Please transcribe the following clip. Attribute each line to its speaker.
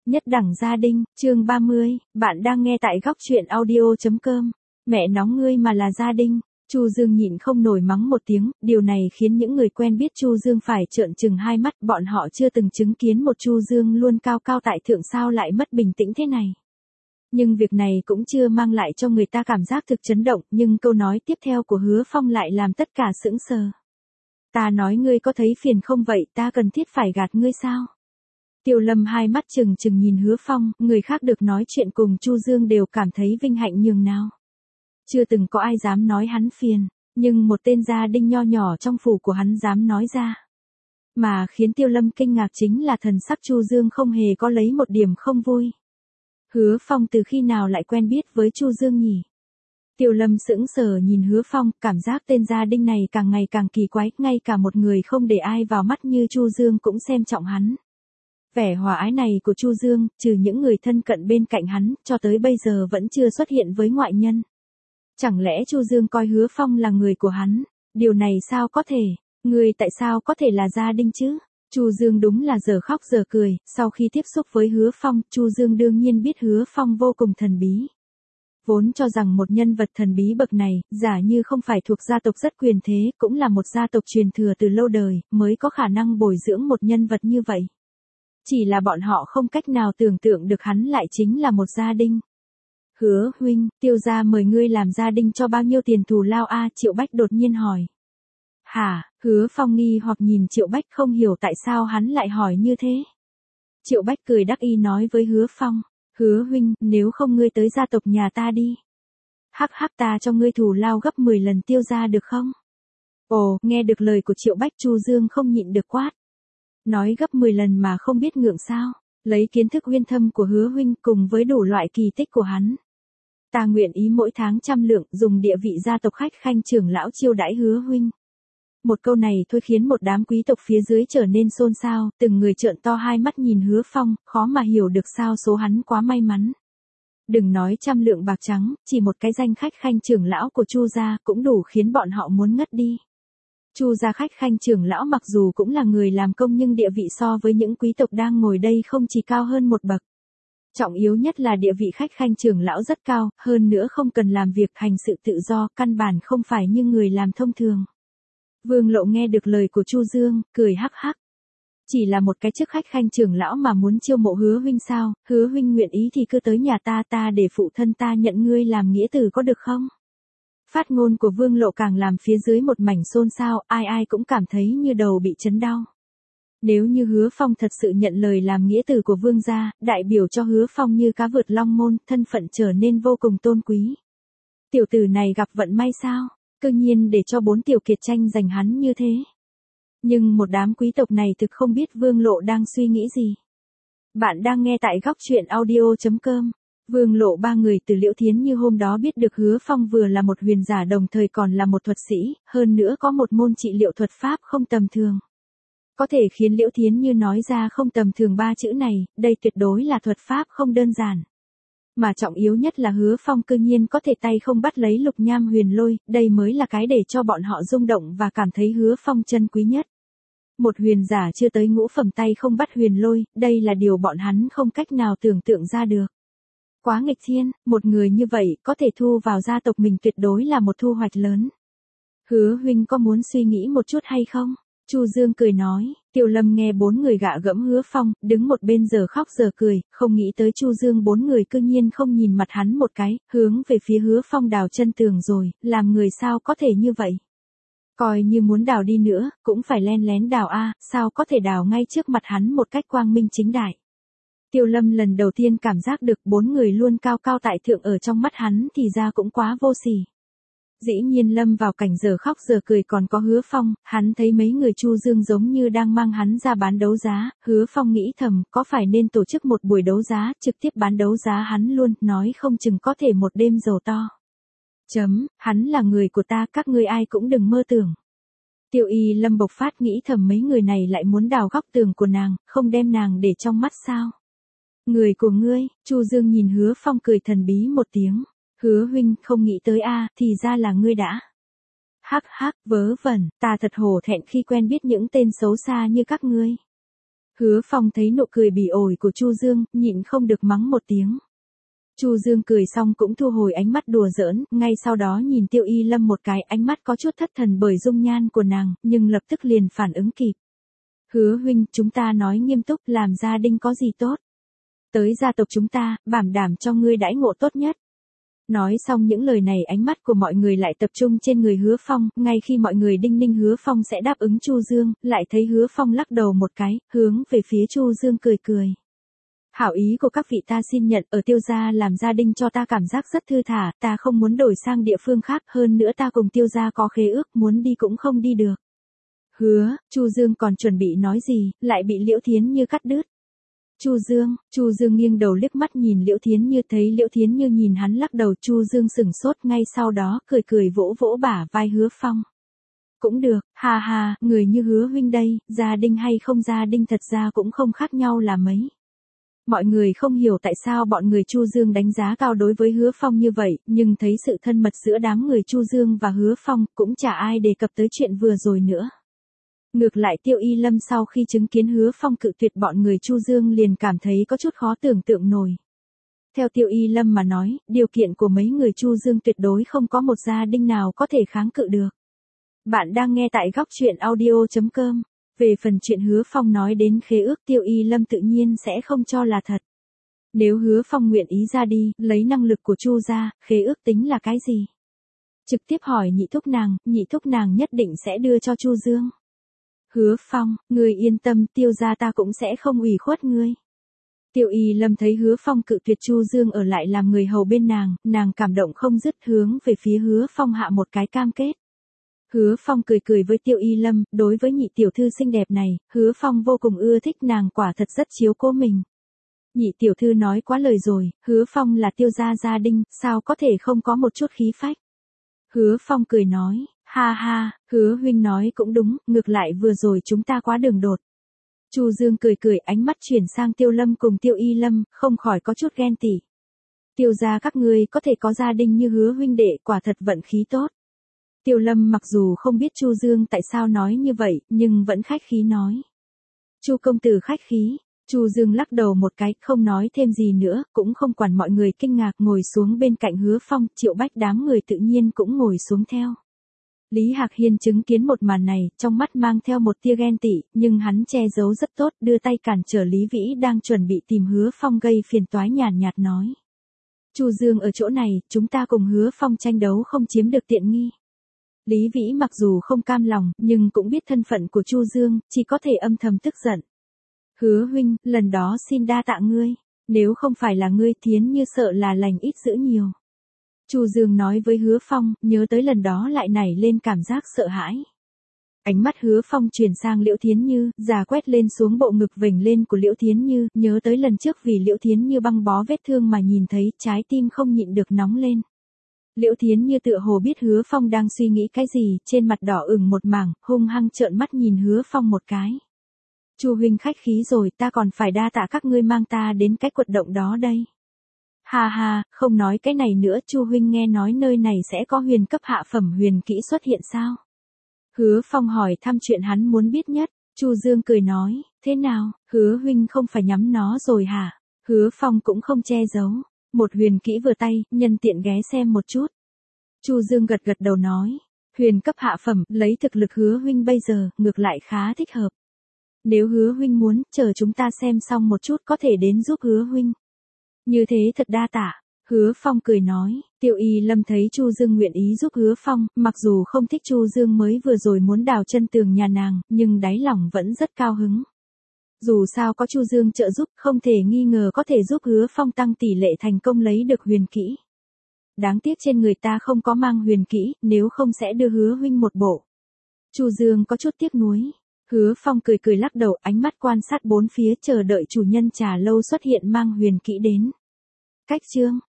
Speaker 1: Nhất đẳng gia đình, chương 30, bạn đang nghe tại góc truyện audio.com. Mẹ nó ngươi mà là gia đình. Chu Dương nhịn không nổi mắng một tiếng, điều này khiến những người quen biết Chu Dương phải trợn trừng hai mắt, bọn họ chưa từng chứng kiến một Chu Dương luôn cao cao tại thượng sao lại mất bình tĩnh thế này. Nhưng việc này cũng chưa mang lại cho người ta cảm giác thực chấn động, nhưng câu nói tiếp theo của Hứa Phong lại làm tất cả sững sờ. Ta nói ngươi có thấy phiền không vậy, ta cần thiết phải gạt ngươi sao? Tiêu Lâm hai mắt trừng trừng nhìn Hứa Phong, người khác được nói chuyện cùng Chu Dương đều cảm thấy vinh hạnh nhường nào. Chưa từng có ai dám nói hắn phiền, nhưng một tên gia đình nho nhỏ trong phủ của hắn dám nói ra. Mà khiến Tiêu Lâm kinh ngạc chính là thần sắc Chu Dương không hề có lấy một điểm không vui. Hứa Phong từ khi nào lại quen biết với Chu Dương nhỉ? Tiêu Lâm sững sờ nhìn Hứa Phong, cảm giác tên gia đình này càng ngày càng kỳ quái, ngay cả một người không để ai vào mắt như Chu Dương cũng xem trọng hắn. Vẻ hòa ái này của Chu Dương, trừ những người thân cận bên cạnh hắn, cho tới bây giờ vẫn chưa xuất hiện với ngoại nhân. Chẳng lẽ Chu Dương coi Hứa Phong là người của hắn? Điều này sao có thể? Người tại sao có thể là gia đình chứ? Chu Dương đúng là giờ khóc giờ cười, sau khi tiếp xúc với Hứa Phong, Chu Dương đương nhiên biết Hứa Phong vô cùng thần bí. Vốn cho rằng một nhân vật thần bí bậc này, giả như không phải thuộc gia tộc rất quyền thế, cũng là một gia tộc truyền thừa từ lâu đời, mới có khả năng bồi dưỡng một nhân vật như vậy. Chỉ là bọn họ không cách nào tưởng tượng được hắn lại chính là một gia đình. Hứa huynh, Tiêu gia mời ngươi làm gia đình cho bao nhiêu tiền thù lao a? Triệu Bách đột nhiên hỏi. Hả? Hứa Phong nghi hoặc nhìn Triệu Bách không hiểu tại sao hắn lại hỏi như thế. Triệu Bách cười đắc ý nói với Hứa Phong. Hứa huynh, nếu không ngươi tới gia tộc nhà ta đi. Hắc hắc, ta cho ngươi thù lao gấp 10 lần Tiêu gia được không? Ồ, nghe được lời của Triệu Bách, Chu Dương không nhịn được quát. Nói gấp 10 lần mà không biết ngượng sao? Lấy kiến thức uyên thâm của Hứa huynh cùng với đủ loại kỳ tích của hắn. Ta nguyện ý mỗi tháng 100 lượng, dùng địa vị gia tộc khách khanh trưởng lão chiêu đãi Hứa huynh. Một câu này thôi khiến một đám quý tộc phía dưới trở nên xôn xao, từng người trợn to hai mắt nhìn Hứa Phong, khó mà hiểu được sao số hắn quá may mắn. Đừng nói 100 lượng bạc trắng, chỉ một cái danh khách khanh trưởng lão của Chu gia cũng đủ khiến bọn họ muốn ngất đi. Chu gia khách khanh trưởng lão mặc dù cũng là người làm công nhưng địa vị so với những quý tộc đang ngồi đây không chỉ cao hơn một bậc. Trọng yếu nhất là địa vị khách khanh trưởng lão rất cao, hơn nữa không cần làm việc hành sự tự do, căn bản không phải như người làm thông thường. Vương Lộ nghe được lời của Chu Dương, cười hắc hắc. Chỉ là một cái chức khách khanh trưởng lão mà muốn chiêu mộ Hứa huynh sao? Hứa huynh nguyện ý thì cứ tới nhà ta để phụ thân ta nhận ngươi làm nghĩa tử có được không? Phát ngôn của Vương Lộ càng làm phía dưới một mảnh xôn xao, ai ai cũng cảm thấy như đầu bị chấn đau. Nếu như Hứa Phong thật sự nhận lời làm nghĩa tử của Vương gia, đại biểu cho Hứa Phong như cá vượt long môn, thân phận trở nên vô cùng tôn quý. Tiểu tử này gặp vận may sao? Cơ nhiên để cho 4 tiểu kiệt tranh giành hắn như thế. Nhưng một đám quý tộc này thực không biết Vương Lộ đang suy nghĩ gì. Bạn đang nghe tại góc truyện audio.com. Vương Lộ ba người từ Liễu Thiến Như hôm đó biết được Hứa Phong vừa là một huyền giả đồng thời còn là một thuật sĩ, hơn nữa có một môn trị liệu thuật pháp không tầm thường. Có thể khiến Liễu Thiến Như nói ra không tầm thường 3 chữ này, đây tuyệt đối là thuật pháp không đơn giản. Mà trọng yếu nhất là Hứa Phong cư nhiên có thể tay không bắt lấy lục nham huyền lôi, đây mới là cái để cho bọn họ rung động và cảm thấy Hứa Phong chân quý nhất. Một huyền giả chưa tới ngũ phẩm tay không bắt huyền lôi, đây là điều bọn hắn không cách nào tưởng tượng ra được. Quá nghịch thiên, một người như vậy có thể thu vào gia tộc mình tuyệt đối là một thu hoạch lớn. Hứa huynh có muốn suy nghĩ một chút hay không? Chu Dương cười nói. Tiêu Lâm nghe 4 người gạ gẫm Hứa Phong, đứng một bên giờ khóc giờ cười, không nghĩ tới Chu Dương 4 người cư nhiên không nhìn mặt hắn một cái, hướng về phía Hứa Phong đào chân tường rồi, làm người sao có thể như vậy? Coi như muốn đào đi nữa, cũng phải len lén đào a, sao có thể đào ngay trước mặt hắn một cách quang minh chính đại. Tiêu Lâm lần đầu tiên cảm giác được 4 người luôn cao cao tại thượng ở trong mắt hắn thì ra cũng quá vô sỉ. Dĩ nhiên lâm vào cảnh giờ khóc giờ cười còn có Hứa Phong, hắn thấy mấy người Chu Dương giống như đang mang hắn ra bán đấu giá, Hứa Phong nghĩ thầm có phải nên tổ chức một buổi đấu giá, trực tiếp bán đấu giá hắn luôn, nói không chừng có thể một đêm giàu to. Hắn là người của ta, các ngươi ai cũng đừng mơ tưởng. Tiêu Y Lâm bộc phát nghĩ thầm mấy người này lại muốn đào góc tường của nàng, không đem nàng để trong mắt sao. Người của ngươi, Chu Dương nhìn Hứa Phong cười thần bí một tiếng. Hứa huynh không nghĩ tới a, thì ra là ngươi đã. Hắc hắc, vớ vẩn, ta thật hổ thẹn khi quen biết những tên xấu xa như các ngươi. Hứa Phong thấy nụ cười bỉ ổi của Chu Dương, nhịn không được mắng một tiếng. Chu Dương cười xong cũng thu hồi ánh mắt đùa giỡn, ngay sau đó nhìn Tiêu Y Lâm một cái, ánh mắt có chút thất thần bởi dung nhan của nàng, nhưng lập tức liền phản ứng kịp. Hứa huynh, chúng ta nói nghiêm túc, làm gia đình có gì tốt. Tới gia tộc chúng ta, bảo đảm cho ngươi đãi ngộ tốt nhất. Nói xong những lời này, ánh mắt của mọi người lại tập trung trên người Hứa Phong, ngay khi mọi người đinh ninh Hứa Phong sẽ đáp ứng Chu Dương, lại thấy Hứa Phong lắc đầu một cái, hướng về phía Chu Dương cười cười. Hảo ý của các vị ta xin nhận, ở Tiêu gia làm gia đình cho ta cảm giác rất thư thả, ta không muốn đổi sang địa phương khác, hơn nữa ta cùng Tiêu gia có khế ước, muốn đi cũng không đi được. Chu Dương còn chuẩn bị nói gì, lại bị Liễu Thiến Như cắt đứt. Chu Dương nghiêng đầu liếc mắt nhìn Liễu Thiến Như, thấy Liễu Thiến Như nhìn hắn lắc đầu, Chu Dương sững sốt, ngay sau đó cười cười vỗ vỗ bả vai Hứa Phong. Cũng được, ha ha, người như Hứa huynh đây, gia đình hay không gia đình thật ra cũng không khác nhau là mấy. Mọi người không hiểu tại sao bọn người Chu Dương đánh giá cao đối với Hứa Phong như vậy, nhưng thấy sự thân mật giữa đám người Chu Dương và Hứa Phong, cũng chả ai đề cập tới chuyện vừa rồi nữa. Ngược lại Tiêu Y Lâm sau khi chứng kiến Hứa Phong cự tuyệt bọn người Chu Dương liền cảm thấy có chút khó tưởng tượng nổi. Theo Tiêu Y Lâm mà nói, điều kiện của mấy người Chu Dương tuyệt đối không có một gia đình nào có thể kháng cự được. Bạn đang nghe tại góc truyện audio.com. Về phần chuyện Hứa Phong nói đến khế ước, Tiêu Y Lâm tự nhiên sẽ không cho là thật. Nếu Hứa Phong nguyện ý ra đi, lấy năng lực của Chu gia, khế ước tính là cái gì? Trực tiếp hỏi nhị thúc nàng nhất định sẽ đưa cho Chu Dương. Hứa Phong, ngươi yên tâm, Tiêu gia ta cũng sẽ không ủy khuất ngươi. Tiêu Y Lâm thấy Hứa Phong cự tuyệt Chu Dương ở lại làm người hầu bên nàng cảm động không dứt, hướng về phía Hứa Phong hạ một cái cam kết. Hứa Phong cười cười với Tiêu Y Lâm, đối với nhị tiểu thư xinh đẹp này, Hứa Phong vô cùng ưa thích nàng, quả thật rất chiếu cố mình. Nhị tiểu thư nói quá lời rồi, Hứa Phong là Tiêu gia gia đình, sao có thể không có một chút khí phách. Hứa Phong cười nói, ha ha, Hứa huynh nói cũng đúng, ngược lại vừa rồi chúng ta quá đường đột. Chu Dương cười cười, ánh mắt chuyển sang Tiêu Lâm cùng Tiêu Y Lâm, không khỏi có chút ghen tị. Tiêu gia các ngươi có thể có gia đình như Hứa huynh đệ, quả thật vận khí tốt. Tiêu Lâm mặc dù không biết Chu Dương tại sao nói như vậy, nhưng vẫn khách khí nói. Chu công tử khách khí. Chu Dương lắc đầu một cái, không nói thêm gì nữa, cũng không quản mọi người kinh ngạc, ngồi xuống bên cạnh Hứa Phong, Triệu Bách đám người tự nhiên cũng ngồi xuống theo. Lý Hạc Hiên chứng kiến một màn này, trong mắt mang theo một tia ghen tị, nhưng hắn che giấu rất tốt, đưa tay cản trở Lý Vĩ đang chuẩn bị tìm Hứa Phong gây phiền toái, nhàn nhạt nói. Chu Dương ở chỗ này, chúng ta cùng Hứa Phong tranh đấu không chiếm được tiện nghi. Lý Vĩ mặc dù không cam lòng, nhưng cũng biết thân phận của Chu Dương, chỉ có thể âm thầm tức giận. Hứa huynh, lần đó xin đa tạ ngươi, nếu không phải là ngươi, Thiến Như sợ là lành ít dữ nhiều. Chu Dương nói với Hứa Phong, nhớ tới lần đó lại nảy lên cảm giác sợ hãi. Ánh mắt Hứa Phong chuyển sang Liễu Thiến Như, già quét lên xuống bộ ngực vểnh lên của Liễu Thiến Như, nhớ tới lần trước vì Liễu Thiến Như băng bó vết thương mà nhìn thấy, trái tim không nhịn được nóng lên. Liễu Thiến Như tựa hồ biết Hứa Phong đang suy nghĩ cái gì, trên mặt đỏ ửng một mảng, hung hăng trợn mắt nhìn Hứa Phong một cái. Chu huynh khách khí rồi, ta còn phải đa tạ các ngươi mang ta đến cái quật động đó đây. Ha ha, không nói cái này nữa, Chu huynh nghe nói nơi này sẽ có huyền cấp hạ phẩm huyền kỹ xuất hiện sao? Hứa Phong hỏi thăm chuyện hắn muốn biết nhất. Chu Dương cười nói, thế nào, Hứa huynh không phải nhắm nó rồi hả? Hứa Phong cũng không che giấu. Một huyền kỹ vừa tay, nhân tiện ghé xem một chút. Chu Dương gật gật đầu nói, huyền cấp hạ phẩm, lấy thực lực Hứa huynh bây giờ, ngược lại khá thích hợp. Nếu Hứa huynh muốn, chờ chúng ta xem xong một chút có thể đến giúp Hứa huynh. Như thế thật đa tạ. Hứa Phong cười nói, Tiêu Y Lâm thấy Chu Dương nguyện ý giúp Hứa Phong, mặc dù không thích Chu Dương mới vừa rồi muốn đào chân tường nhà nàng, nhưng đáy lòng vẫn rất cao hứng. Dù sao có Chu Dương trợ giúp, không thể nghi ngờ có thể giúp Hứa Phong tăng tỷ lệ thành công lấy được huyền kỹ. Đáng tiếc trên người ta không có mang huyền kỹ, nếu không sẽ đưa Hứa huynh một bộ. Chu Dương có chút tiếc nuối. Hứa Phong cười cười lắc đầu, ánh mắt quan sát bốn phía, chờ đợi chủ nhân trà lâu xuất hiện mang huyền kỹ đến. Cách chương